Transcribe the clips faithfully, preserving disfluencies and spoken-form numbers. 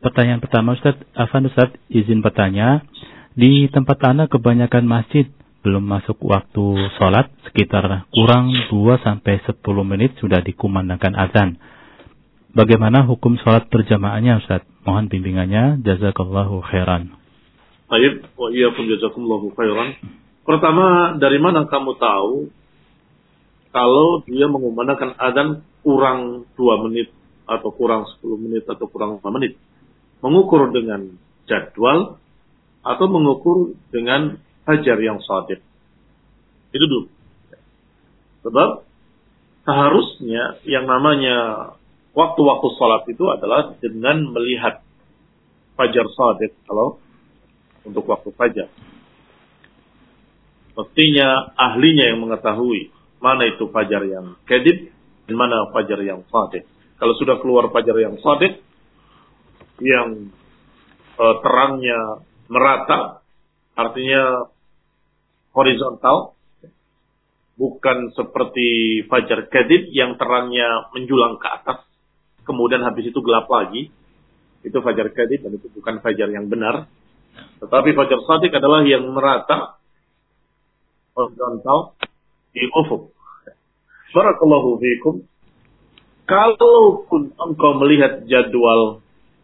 pertanyaan pertama Ustaz, Afan Ustaz, izin bertanya. Di tempat Ana kebanyakan masjid belum masuk waktu sholat, sekitar kurang dua sampai sepuluh menit sudah dikumandangkan azan. Bagaimana hukum sholat berjamaahnya Ustaz? Mohon bimbingannya, jazakallahu khairan. Baik, wa iyyakum jazakumullahu khairan. Pertama, dari mana kamu tahu kalau dia mengumandangkan azan kurang dua menit atau kurang sepuluh menit atau kurang lima menit? Mengukur dengan jadwal atau mengukur dengan fajar yang shadiq. Itu dulu. Sebab seharusnya yang namanya waktu-waktu salat itu adalah dengan melihat fajar shadiq kalau untuk waktu fajar. Mestinya ahlinya yang mengetahui mana itu fajar yang kadhib dan mana fajar yang shadiq. Kalau sudah keluar fajar yang shadiq yang uh, terangnya merata, artinya horizontal, bukan seperti fajar kadhib yang terangnya menjulang ke atas, kemudian habis itu gelap lagi. Itu fajar kadhib dan itu bukan fajar yang benar. Tetapi fajar shadiq adalah yang merata, horizontal, di ufuk. Barakallahu fiikum. Kalaupun engkau melihat jadwal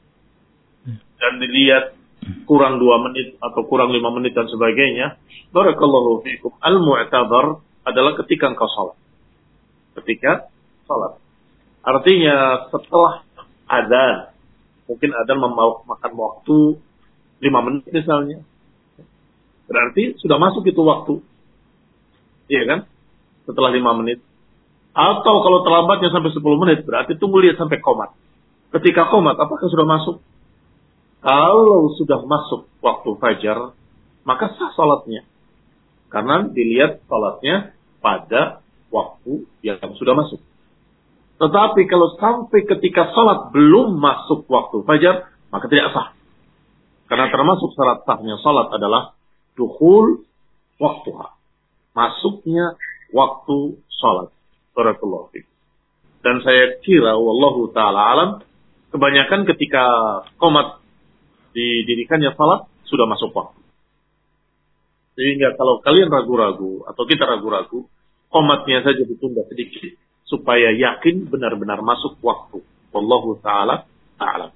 dan dilihat kurang dua menit atau kurang lima menit dan sebagainya, barakallahu fiikum, al-mu'tabar adalah ketika engkau salat. Ketika salat. Artinya setelah adzan, mungkin adzan memakan waktu lima menit misalnya. Berarti sudah masuk itu waktu. Iya kan? Setelah lima menit. Atau kalau terlambatnya sampai sepuluh menit, berarti tunggu lihat sampai qomat. Ketika qomat, apakah sudah masuk? Kalau sudah masuk waktu fajar, maka sah salatnya. Karena dilihat salatnya pada waktu yang sudah masuk. Tetapi kalau sampai ketika salat belum masuk waktu fajar, maka tidak sah. Karena termasuk syarat sahnya salat adalah dukhul waktuha. Masuknya waktu salat. Barakallahu fiik. Dan saya kira wallahu taala alam, kebanyakan ketika qomat didirikannya salat sudah masuk waktu. Sehingga kalau kalian ragu-ragu atau kita ragu-ragu, qomatnya saja ditunda sedikit supaya yakin benar-benar masuk waktu. Wallahu taala a'lam.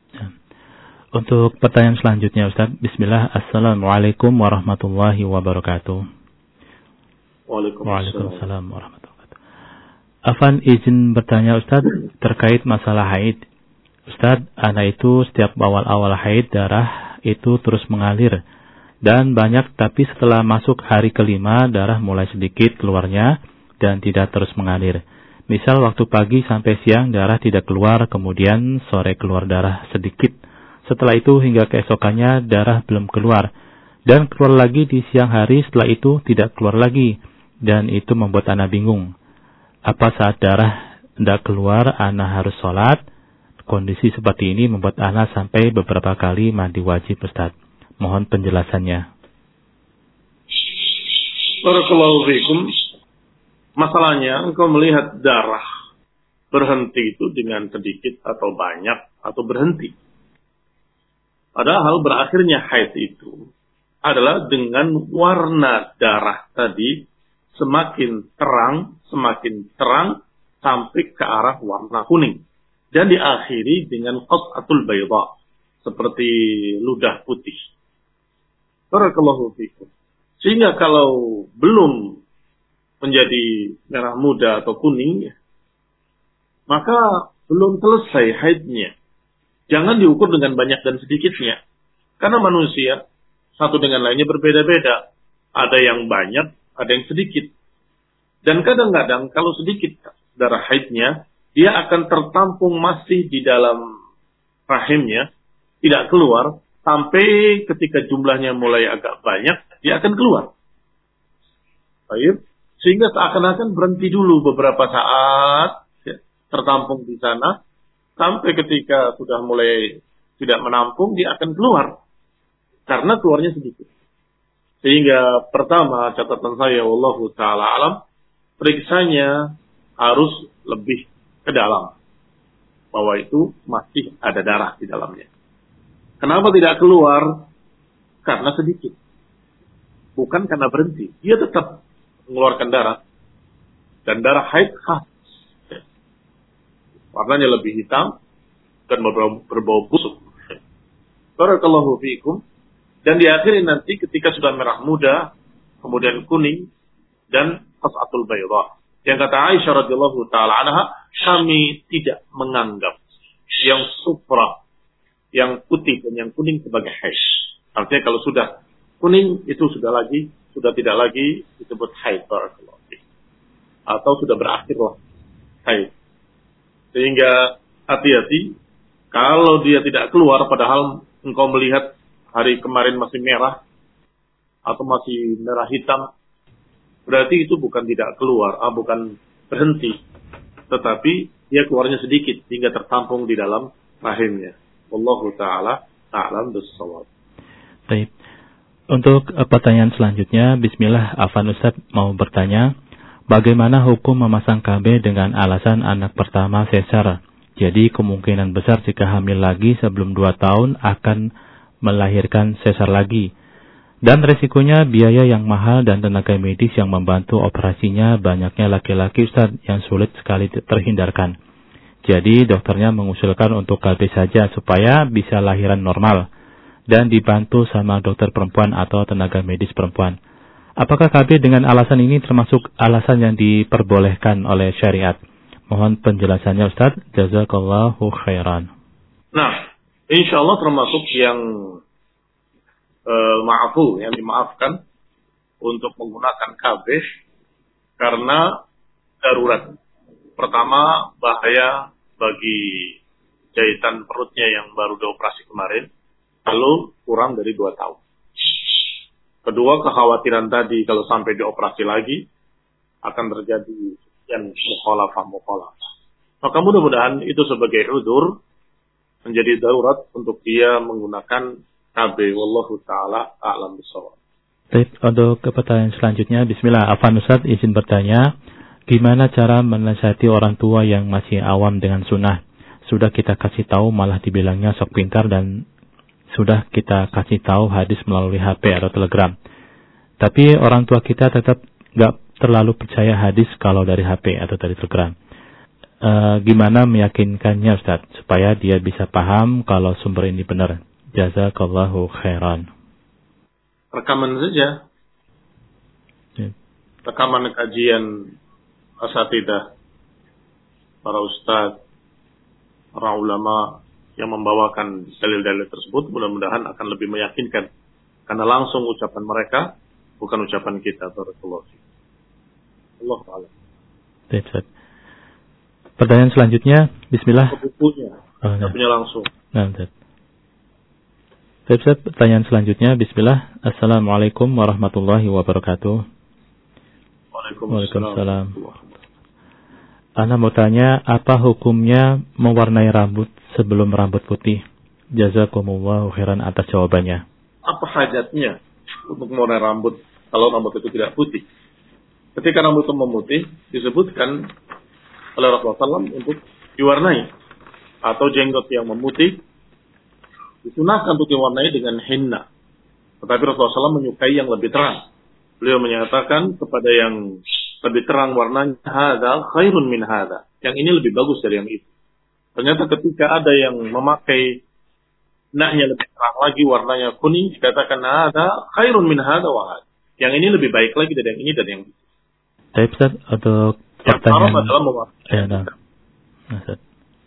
Untuk pertanyaan selanjutnya Ustaz, bismillah. Assalamualaikum warahmatullahi wabarakatuh. Waalaikumsalam warahmatullahi wabarakatuh. Afan izin bertanya Ustaz terkait masalah haid. Ustaz, anak itu setiap awal-awal haid darah itu terus mengalir dan banyak, tapi setelah masuk hari kelima darah mulai sedikit keluarnya dan tidak terus mengalir. Misal waktu pagi sampai siang darah tidak keluar, kemudian sore keluar darah sedikit. Setelah itu hingga keesokannya darah belum keluar dan keluar lagi di siang hari, setelah itu tidak keluar lagi dan itu membuat anak bingung. Apa saat darah tidak keluar anak harus sholat? Kondisi seperti ini membuat anak sampai beberapa kali mandi wajib Ustaz. Mohon penjelasannya. Barakallahu fiikum. Masalahnya engkau melihat darah berhenti itu dengan sedikit atau banyak atau berhenti. Padahal berakhirnya haid itu adalah dengan warna darah tadi semakin terang, semakin terang sampai ke arah warna kuning. Dan diakhiri dengan qas'atul bayda, seperti ludah putih. Barakallahu fikum. Sehingga kalau belum menjadi merah muda atau kuning, maka belum selesai haidnya. Jangan diukur dengan banyak dan sedikitnya. Karena manusia satu dengan lainnya berbeda-beda. Ada yang banyak, ada yang sedikit. Dan kadang-kadang kalau sedikit darah haidnya, dia akan tertampung masih di dalam rahimnya, tidak keluar, sampai ketika jumlahnya mulai agak banyak, dia akan keluar. Baik. Sehingga seakan-akan berhenti dulu beberapa saat, ya, tertampung di sana, sampai ketika sudah mulai tidak menampung, dia akan keluar. Karena keluarnya sedikit. Sehingga pertama, catatan saya, wallahu ta'ala alam, periksanya harus lebih ke dalam, bahwa itu masih ada darah di dalamnya. Kenapa tidak keluar? Karena sedikit. Bukan karena berhenti. Dia tetap mengeluarkan darah. Dan darah haid khas. Warnanya lebih hitam dan berbau, berbau busuk. Barakallahu fiikum. Dan diakhiri nanti ketika sudah merah muda, kemudian kuning, dan qas'atul bayda. Yang kata Aisyah radhiyallahu taala anha, kami tidak menganggap yang sufra, yang putih dan yang kuning sebagai haid. Artinya kalau sudah kuning itu sudah lagi sudah tidak lagi disebut haid, barakallahu fiik. Atau sudah berakhirlah haid. Sehingga hati-hati kalau dia tidak keluar padahal engkau melihat hari kemarin masih merah atau masih merah hitam, berarti itu bukan tidak keluar, ah, bukan berhenti, tetapi dia keluarnya sedikit hingga tertampung di dalam rahimnya. Wallahu taala a'lam bis-shawab. Baik. Untuk uh, pertanyaan selanjutnya, bismillah, Afan Ustaz mau bertanya, bagaimana hukum memasang K B dengan alasan anak pertama sesar? Jadi kemungkinan besar jika hamil lagi sebelum dua tahun akan melahirkan sesar lagi. Dan resikonya biaya yang mahal dan tenaga medis yang membantu operasinya banyaknya laki-laki Ustaz yang sulit sekali terhindarkan. Jadi dokternya mengusulkan untuk K B saja supaya bisa lahiran normal dan dibantu sama dokter perempuan atau tenaga medis perempuan. Apakah K B dengan alasan ini termasuk alasan yang diperbolehkan oleh syariat? Mohon penjelasannya Ustaz. Jazakallahu khairan. Nah, insya Allah termasuk yang uh, ma'afu, yang dimaafkan untuk menggunakan K B karena darurat. Pertama, bahaya bagi jahitan perutnya yang baru dioperasi kemarin, lalu kurang dari dua tahun. Kedua, kekhawatiran tadi kalau sampai dioperasi lagi akan terjadi yang mukhalafah-mukhalafah. Maka mudah-mudahan itu sebagai udzur menjadi darurat untuk dia menggunakan K B. Wallahu ta'ala a'lam bishawab. Baik, untuk pertanyaan selanjutnya, bismillah, Afan Ustaz izin bertanya, gimana cara menasihati orang tua yang masih awam dengan sunnah? Sudah kita kasih tahu malah dibilangnya sok pintar dan sudah kita kasih tahu hadis melalui H P atau Telegram. Tapi orang tua kita tetap nggak terlalu percaya hadis kalau dari H P atau dari Telegram. E, gimana meyakinkannya Ustaz supaya dia bisa paham kalau sumber ini benar? Jazakallahu khairan. Rekaman saja. Ya. Rekaman kajian asatidah, para ustaz, para ulama yang membawakan dalil-dalil tersebut mudah-mudahan akan lebih meyakinkan. Karena langsung ucapan mereka, bukan ucapan kita. Barakallahu fiik. Allah ta'ala. Pertanyaan selanjutnya, bismillah. Bukunya, oh, nah. punya langsung. Nah, Ustaz, pertanyaan selanjutnya, bismillah. Assalamualaikum warahmatullahi wabarakatuh. Waalaikumsalam. Ana mau tanya, apa hukumnya mewarnai rambut sebelum rambut putih? Jazakumullahu khairan atas jawabannya. Apa hajatnya untuk mewarnai rambut kalau rambut itu tidak putih? Ketika rambut itu memutih, disebutkan oleh Rasulullah shallallahu alaihi wasallam untuk diwarnai. Atau jenggot yang memutih, disunahkan untuk diwarnai dengan henna. Tetapi Rasulullah shallallahu alaihi wasallam menyukai yang lebih terang. Beliau menyatakan kepada yang lebih terang warnanya, hadza khairun min hadza. Yang ini lebih bagus dari yang itu. Ternyata ketika ada yang memakai naknya lebih terang lagi, warnanya kuning, dikatakan hadza khairun min hadza wa hadza. Yang ini lebih baik lagi dari yang ini dan yang itu. Baik, Ustaz, untuk yang pertanyaan adalah mewarnai. Ya, nah. Nah, Ustaz.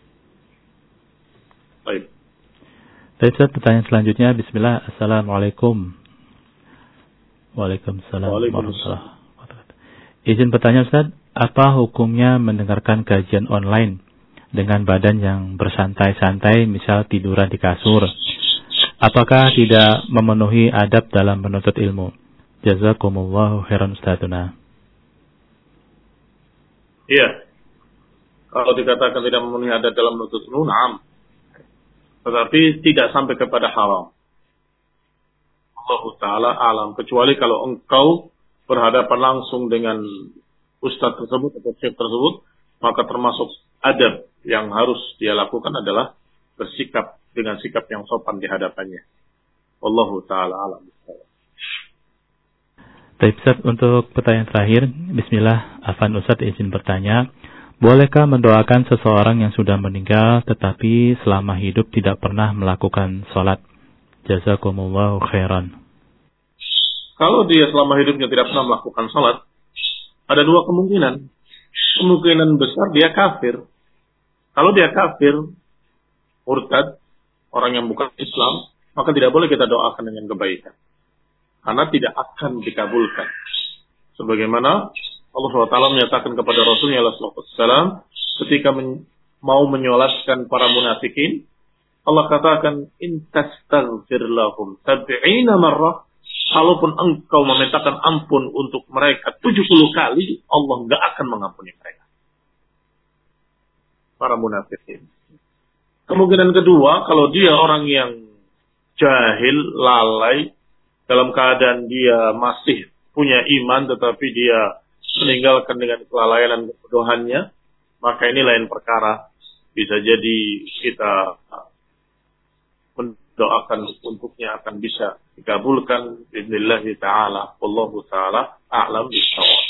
Baik. Baik, Ustaz, pertanyaan selanjutnya, bismillah. Assalamualaikum. Waalaikumsalam. Waalaikumsalam. Izin bertanya Ustaz, apa hukumnya mendengarkan kajian online dengan badan yang bersantai-santai, misal tiduran di kasur? Apakah tidak memenuhi adab dalam menuntut ilmu? Jazakumullahu khairan Ustazuna. Iya. Kalau dikatakan tidak memenuhi adab dalam menuntut ilmu, na'am. Tetapi tidak sampai kepada haram. Allah Ta'ala alam. Kecuali kalau engkau berhadapan langsung dengan ustaz tersebut atau syekh tersebut, maka termasuk adab yang harus dia lakukan adalah bersikap dengan sikap yang sopan di hadapannya. Wallahu ta'ala a'lam. Baik Ustaz, untuk pertanyaan terakhir, bismillah, Afan Ustaz izin bertanya, bolehkah mendoakan seseorang yang sudah meninggal tetapi selama hidup tidak pernah melakukan sholat? Jazakumullahu khairan. Kalau dia selama hidupnya tidak pernah melakukan sholat, ada dua kemungkinan. Kemungkinan besar dia kafir. Kalau dia kafir, murtad, orang yang bukan Islam, maka tidak boleh kita doakan dengan kebaikan. Karena tidak akan dikabulkan. Sebagaimana Allah subhanahu wa taala menyatakan kepada Rasulnya sallallahu alaihi wasallam ketika men- mau menyolatkan para munafikin, Allah katakan, in tastaghfir lahum sab'ina marrah, kalaupun engkau memintakan ampun untuk mereka tujuh puluh kali, Allah enggak akan mengampuni mereka. Para munafikin. Kemungkinan kedua, kalau dia orang yang jahil, lalai, dalam keadaan dia masih punya iman, tetapi dia meninggalkan dengan kelalaian dan kebodohannya, maka ini lain perkara. Bisa jadi kita mendoakan untuknya akan bisa dikabulkan. Bismillah ta'ala. Wallahu ta'ala a'lam bishawab.